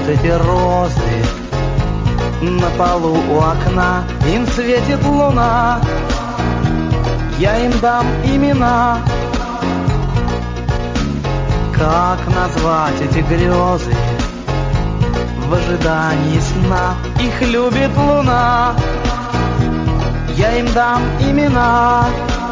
эти розы. На полу у окна им светит луна, я им дам имена. Как назвать эти грезы в ожидании сна? Их любит луна, я им дам имена.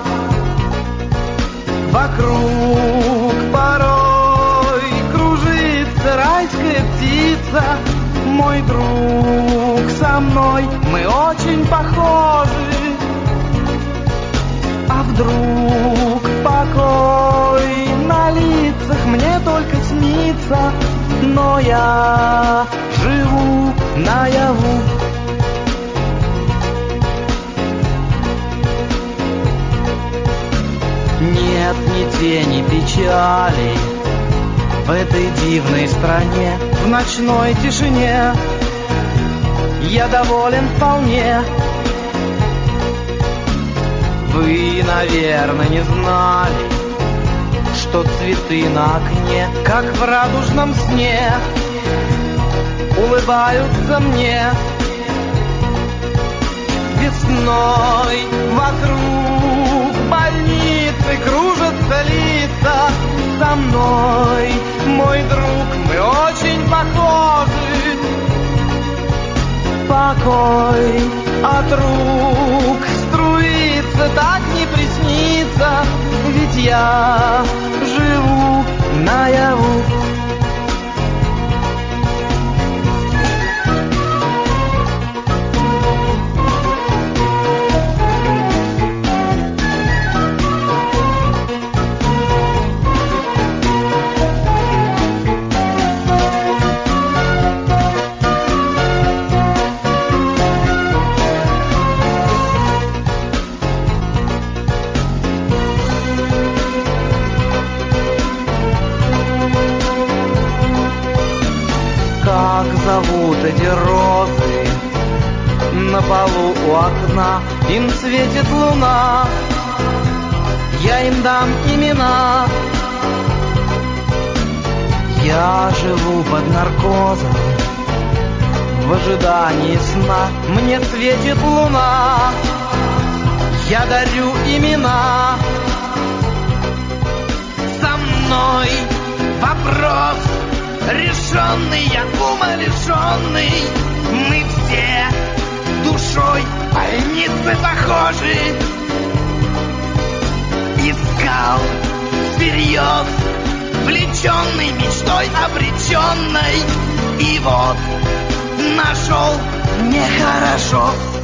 Вокруг порой кружится райская птица. Мой друг со мной, мы очень похожи. А вдруг покой на лицах мне только снится, но я живу наяву. Нет ни тени печали в этой дивной стране. В ночной тишине я доволен вполне. Вы, наверное, не знали, что цветы на окне, как в радужном сне, улыбаются мне. Весной вокруг больницы кружатся лица. Со мной, мой друг, мы очень похожи. Покой от рук струится, так не приснится, ведь я живу наяву. Как зовут эти розы на полу у окна? Им светит луна, я им дам имена. Я живу под наркозом в ожидании сна. Мне светит луна, я дарю имена. Со мной вопрос решенный, я умалишенный. Мы все душой больницы похожи. Искал всерьез, влеченный мечтой обреченной, и вот нашел нехорошо.